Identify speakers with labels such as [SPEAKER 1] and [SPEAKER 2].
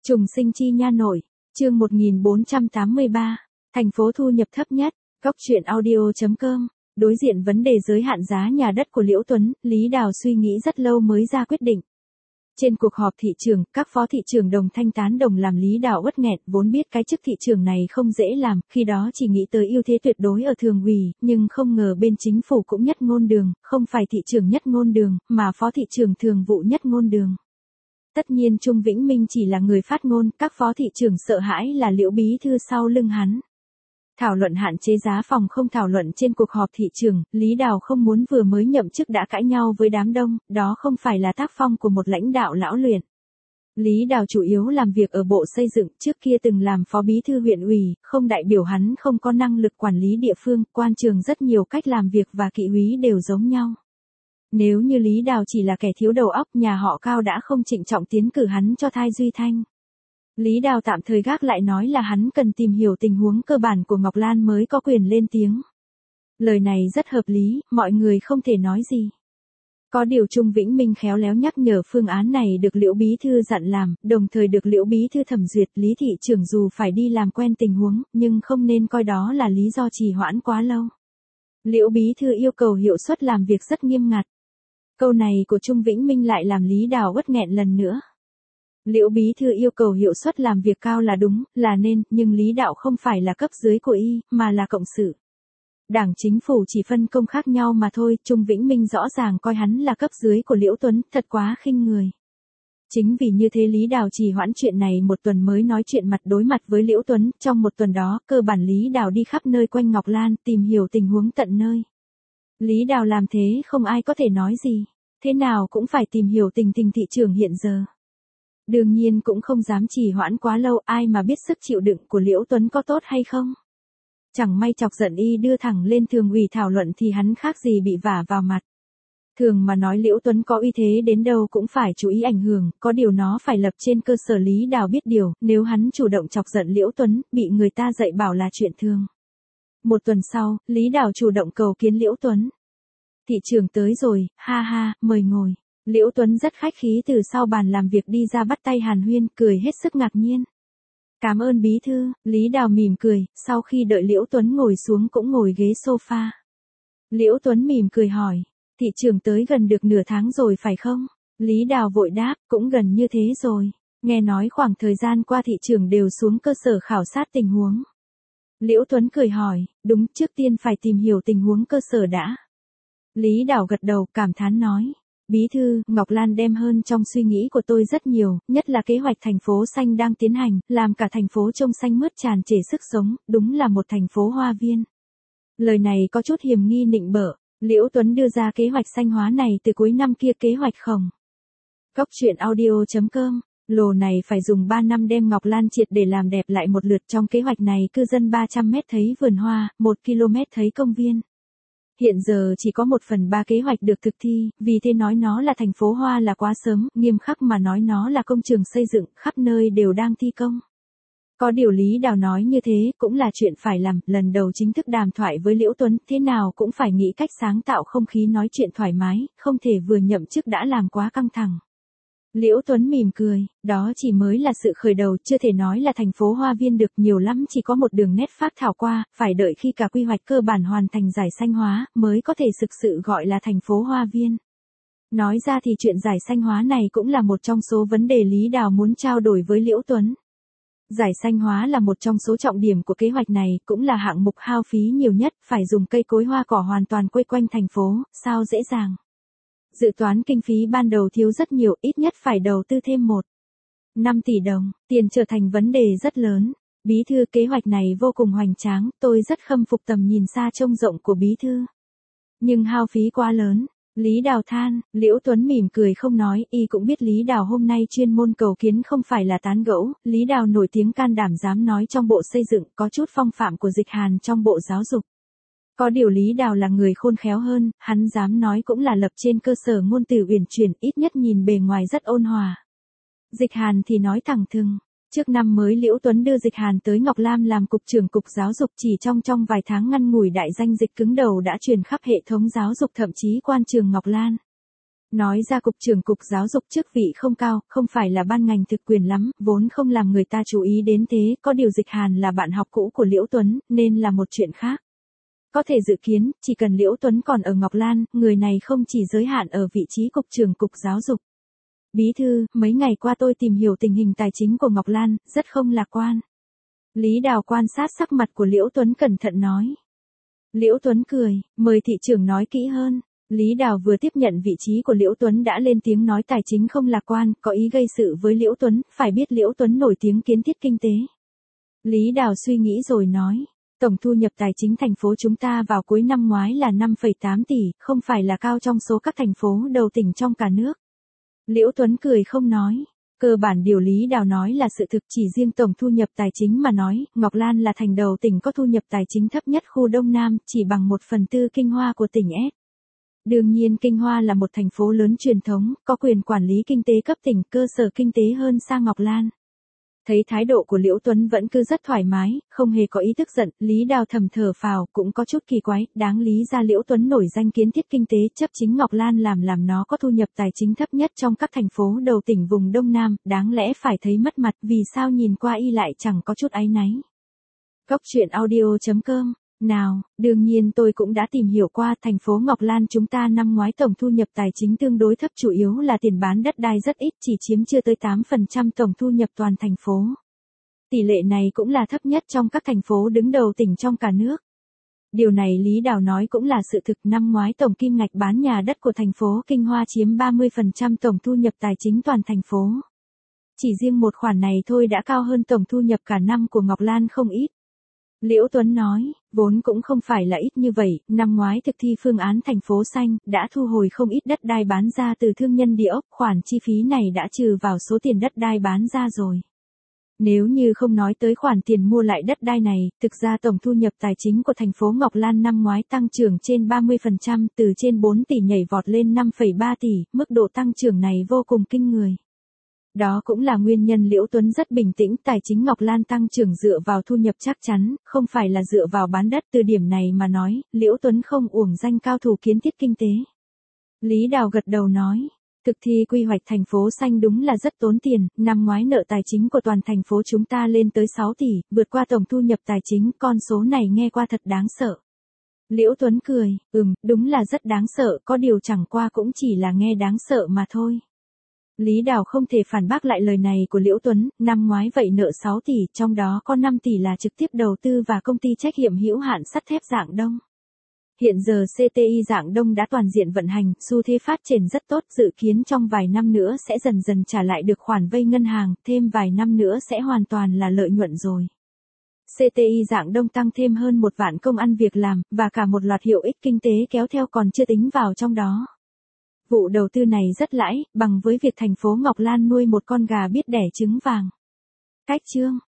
[SPEAKER 1] Trùng sinh chi nha nội, chương 1483, thành phố thu nhập thấp nhất, góc truyện audio.com. Đối diện vấn đề giới hạn giá nhà đất của Liễu Tuấn, Lý Đào suy nghĩ rất lâu mới ra quyết định. Trên cuộc họp thị trường, các phó thị trưởng đồng thanh tán đồng làm Lý Đào uất nghẹn, vốn biết cái chức thị trưởng này không dễ làm, khi đó chỉ nghĩ tới ưu thế tuyệt đối ở thường ủy, nhưng không ngờ bên chính phủ cũng nhất ngôn đường, không phải thị trưởng nhất ngôn đường, mà phó thị trưởng thường vụ nhất ngôn đường. Tất nhiên Trung Vĩnh Minh chỉ là người phát ngôn, các phó thị trưởng sợ hãi là Liễu bí thư sau lưng hắn. Thảo luận hạn chế giá phòng không thảo luận trên cuộc họp thị trường, Lý Đào không muốn vừa mới nhậm chức đã cãi nhau với đám đông, đó không phải là tác phong của một lãnh đạo lão luyện. Lý Đào chủ yếu làm việc ở Bộ Xây dựng, trước kia từng làm phó bí thư huyện ủy, không đại biểu hắn không có năng lực quản lý địa phương, quan trường rất nhiều cách làm việc và kỵ úy đều giống nhau. Nếu như Lý Đào chỉ là kẻ thiếu đầu óc, nhà họ Cao đã không trịnh trọng tiến cử hắn cho Thai Duy Thanh. Lý Đào tạm thời gác lại nói là hắn cần tìm hiểu tình huống cơ bản của Ngọc Lan mới có quyền lên tiếng. Lời này rất hợp lý, mọi người không thể nói gì. Có điều Trung Vĩnh Minh khéo léo nhắc nhở phương án này được Liễu bí thư dặn làm, đồng thời được Liễu bí thư thẩm duyệt. Lý thị trưởng dù phải đi làm quen tình huống, nhưng không nên coi đó là lý do trì hoãn quá lâu. Liễu bí thư yêu cầu hiệu suất làm việc rất nghiêm ngặt. Câu này của Trung Vĩnh Minh lại làm Lý Đào uất nghẹn lần nữa. Liễu bí thư yêu cầu hiệu suất làm việc cao là đúng, là nên, nhưng Lý Đạo không phải là cấp dưới của y, mà là cộng sự. Đảng chính phủ chỉ phân công khác nhau mà thôi, Trung Vĩnh Minh rõ ràng coi hắn là cấp dưới của Liễu Tuấn, thật quá khinh người. Chính vì như thế Lý Đào trì hoãn chuyện này một tuần mới nói chuyện mặt đối mặt với Liễu Tuấn, trong một tuần đó, cơ bản Lý Đào đi khắp nơi quanh Ngọc Lan, tìm hiểu tình huống tận nơi. Lý Đào làm thế không ai có thể nói gì, thế nào cũng phải tìm hiểu tình hình thị trường hiện giờ. Đương nhiên cũng không dám trì hoãn quá lâu, ai mà biết sức chịu đựng của Liễu Tuấn có tốt hay không. Chẳng may chọc giận y đưa thẳng lên thường ủy thảo luận thì hắn khác gì bị vả vào mặt. Thường mà nói Liễu Tuấn có uy thế đến đâu cũng phải chú ý ảnh hưởng, có điều nó phải lập trên cơ sở Lý Đào biết điều, nếu hắn chủ động chọc giận Liễu Tuấn, bị người ta dạy bảo là chuyện thường. Một tuần sau, Lý Đào chủ động cầu kiến Liễu Tuấn. Thị trưởng tới rồi, ha ha, mời ngồi. Liễu Tuấn rất khách khí từ sau bàn làm việc đi ra bắt tay hàn huyên, cười hết sức ngạc nhiên. Cảm ơn bí thư, Lý Đào mỉm cười, sau khi đợi Liễu Tuấn ngồi xuống cũng ngồi ghế sofa. Liễu Tuấn mỉm cười hỏi, thị trưởng tới gần được nửa tháng rồi phải không? Lý Đào vội đáp, cũng gần như thế rồi. Nghe nói khoảng thời gian qua thị trưởng đều xuống cơ sở khảo sát tình huống. Liễu Tuấn cười hỏi, đúng, trước tiên phải tìm hiểu tình huống cơ sở đã. Lý Đào gật đầu, cảm thán nói. Bí thư, Ngọc Lan đem hơn trong suy nghĩ của tôi rất nhiều, nhất là kế hoạch thành phố xanh đang tiến hành, làm cả thành phố trông xanh mướt tràn trề sức sống, đúng là một thành phố hoa viên. Lời này có chút hiềm nghi nịnh bợ, Liễu Tuấn đưa ra kế hoạch xanh hóa này từ cuối năm kia kế hoạch khổng. Góc truyện audio.com, lồ này phải dùng 3 năm đem Ngọc Lan triệt để làm đẹp lại một lượt. Trong kế hoạch này cư dân 300 mét thấy vườn hoa, 1 km thấy công viên. Hiện giờ chỉ có 1/3 kế hoạch được thực thi, vì thế nói nó là thành phố hoa là quá sớm, nghiêm khắc mà nói nó là công trường xây dựng, khắp nơi đều đang thi công. Có điều Lý Đào nói như thế cũng là chuyện phải làm, lần đầu chính thức đàm thoại với Liễu Tuấn, thế nào cũng phải nghĩ cách sáng tạo không khí nói chuyện thoải mái, không thể vừa nhậm chức đã làm quá căng thẳng. Liễu Tuấn mỉm cười, đó chỉ mới là sự khởi đầu, chưa thể nói là thành phố hoa viên được, nhiều lắm chỉ có một đường nét phác thảo qua, phải đợi khi cả quy hoạch cơ bản hoàn thành giải xanh hóa, mới có thể thực sự gọi là thành phố hoa viên. Nói ra thì chuyện giải xanh hóa này cũng là một trong số vấn đề Lý Đào muốn trao đổi với Liễu Tuấn. Giải xanh hóa là một trong số trọng điểm của kế hoạch này, cũng là hạng mục hao phí nhiều nhất, phải dùng cây cối hoa cỏ hoàn toàn quây quanh thành phố, sao dễ dàng. Dự toán kinh phí ban đầu thiếu rất nhiều, ít nhất phải đầu tư thêm 1,5 tỷ đồng, tiền trở thành vấn đề rất lớn. Bí thư, kế hoạch này vô cùng hoành tráng, tôi rất khâm phục tầm nhìn xa trông rộng của bí thư. Nhưng hao phí quá lớn. Lý Đào than, Liễu Tuấn mỉm cười không nói, y cũng biết Lý Đào hôm nay chuyên môn cầu kiến không phải là tán gẫu, Lý Đào nổi tiếng can đảm dám nói trong Bộ Xây dựng, có chút phong phạm của Dịch Hàn trong Bộ Giáo dục. Có điều Lý Đào là người khôn khéo hơn, hắn dám nói cũng là lập trên cơ sở ngôn từ uyển chuyển, ít nhất nhìn bề ngoài rất ôn hòa. Dịch Hàn thì nói thẳng thừng. Trước năm mới Liễu Tuấn đưa Dịch Hàn tới Ngọc Lam làm cục trưởng cục giáo dục, chỉ trong vài tháng ngăn ngủi đại danh dịch cứng đầu đã truyền khắp hệ thống giáo dục thậm chí quan trường Ngọc Lan. Nói ra cục trưởng cục giáo dục chức vị không cao, không phải là ban ngành thực quyền lắm, vốn không làm người ta chú ý đến thế, có điều Dịch Hàn là bạn học cũ của Liễu Tuấn, nên là một chuyện khác. Có thể dự kiến, chỉ cần Liễu Tuấn còn ở Ngọc Lan, người này không chỉ giới hạn ở vị trí cục trưởng cục giáo dục. Bí thư, mấy ngày qua tôi tìm hiểu tình hình tài chính của Ngọc Lan, rất không lạc quan. Lý Đào quan sát sắc mặt của Liễu Tuấn cẩn thận nói. Liễu Tuấn cười, mời thị trưởng nói kỹ hơn. Lý Đào vừa tiếp nhận vị trí của Liễu Tuấn đã lên tiếng nói tài chính không lạc quan, có ý gây sự với Liễu Tuấn, phải biết Liễu Tuấn nổi tiếng kiến thiết kinh tế. Lý Đào suy nghĩ rồi nói, tổng thu nhập tài chính thành phố chúng ta vào cuối năm ngoái là 5,8 tỷ, không phải là cao trong số các thành phố đầu tỉnh trong cả nước. Liễu Tuấn cười không nói. Cơ bản điều Lý Đào nói là sự thực, chỉ riêng tổng thu nhập tài chính mà nói, Ngọc Lan là thành đầu tỉnh có thu nhập tài chính thấp nhất khu Đông Nam, chỉ bằng 1/4 Kinh Hoa của tỉnh S. Đương nhiên Kinh Hoa là một thành phố lớn truyền thống, có quyền quản lý kinh tế cấp tỉnh, cơ sở kinh tế hơn xa Ngọc Lan. Thấy thái độ của Liễu Tuấn vẫn cứ rất thoải mái, không hề có ý tức giận, Lý Đào thầm thở phào, cũng có chút kỳ quái, đáng lý ra Liễu Tuấn nổi danh kiến thiết kinh tế, chấp chính Ngọc Lan làm nó có thu nhập tài chính thấp nhất trong các thành phố đầu tỉnh vùng Đông Nam, đáng lẽ phải thấy mất mặt, vì sao nhìn qua y lại chẳng có chút áy náy. Góc truyện audio.com. Nào, đương nhiên tôi cũng đã tìm hiểu qua, thành phố Ngọc Lan chúng ta năm ngoái tổng thu nhập tài chính tương đối thấp, chủ yếu là tiền bán đất đai rất ít, chỉ chiếm chưa tới 8% tổng thu nhập toàn thành phố. Tỷ lệ này cũng là thấp nhất trong các thành phố đứng đầu tỉnh trong cả nước. Điều này Lý Đào nói cũng là sự thực, năm ngoái tổng kim ngạch bán nhà đất của thành phố Kinh Hoa chiếm 30% tổng thu nhập tài chính toàn thành phố. Chỉ riêng một khoản này thôi đã cao hơn tổng thu nhập cả năm của Ngọc Lan không ít. Liễu Tuấn nói, vốn cũng không phải là ít như vậy, năm ngoái thực thi phương án thành phố xanh, đã thu hồi không ít đất đai bán ra từ thương nhân địa ốc, khoản chi phí này đã trừ vào số tiền đất đai bán ra rồi. Nếu như không nói tới khoản tiền mua lại đất đai này, thực ra tổng thu nhập tài chính của thành phố Ngọc Lan năm ngoái tăng trưởng trên 30%, từ trên 4 tỷ nhảy vọt lên 5,3 tỷ, mức độ tăng trưởng này vô cùng kinh người. Đó cũng là nguyên nhân Liễu Tuấn rất bình tĩnh, tài chính Ngọc Lan tăng trưởng dựa vào thu nhập chắc chắn, không phải là dựa vào bán đất, từ điểm này mà nói, Liễu Tuấn không uổng danh cao thủ kiến thiết kinh tế. Lý Đào gật đầu nói, thực thi quy hoạch thành phố xanh đúng là rất tốn tiền, năm ngoái nợ tài chính của toàn thành phố chúng ta lên tới 6 tỷ, vượt qua tổng thu nhập tài chính, con số này nghe qua thật đáng sợ. Liễu Tuấn cười, đúng là rất đáng sợ, có điều chẳng qua cũng chỉ là nghe đáng sợ mà thôi. Lý Đào không thể phản bác lại lời này của Liễu Tuấn, năm ngoái vậy nợ 6 tỷ, trong đó có 5 tỷ là trực tiếp đầu tư và công ty trách nhiệm hữu hạn sắt thép Rạng Đông. Hiện giờ CTI Rạng Đông đã toàn diện vận hành, xu thế phát triển rất tốt, dự kiến trong vài năm nữa sẽ dần dần trả lại được khoản vay ngân hàng, thêm vài năm nữa sẽ hoàn toàn là lợi nhuận rồi. CTI Rạng Đông tăng thêm hơn 1 vạn công ăn việc làm, và cả một loạt hiệu ích kinh tế kéo theo còn chưa tính vào trong đó. Vụ đầu tư này rất lãi, bằng với việc thành phố Ngọc Lan nuôi một con gà biết đẻ trứng vàng. Cách chương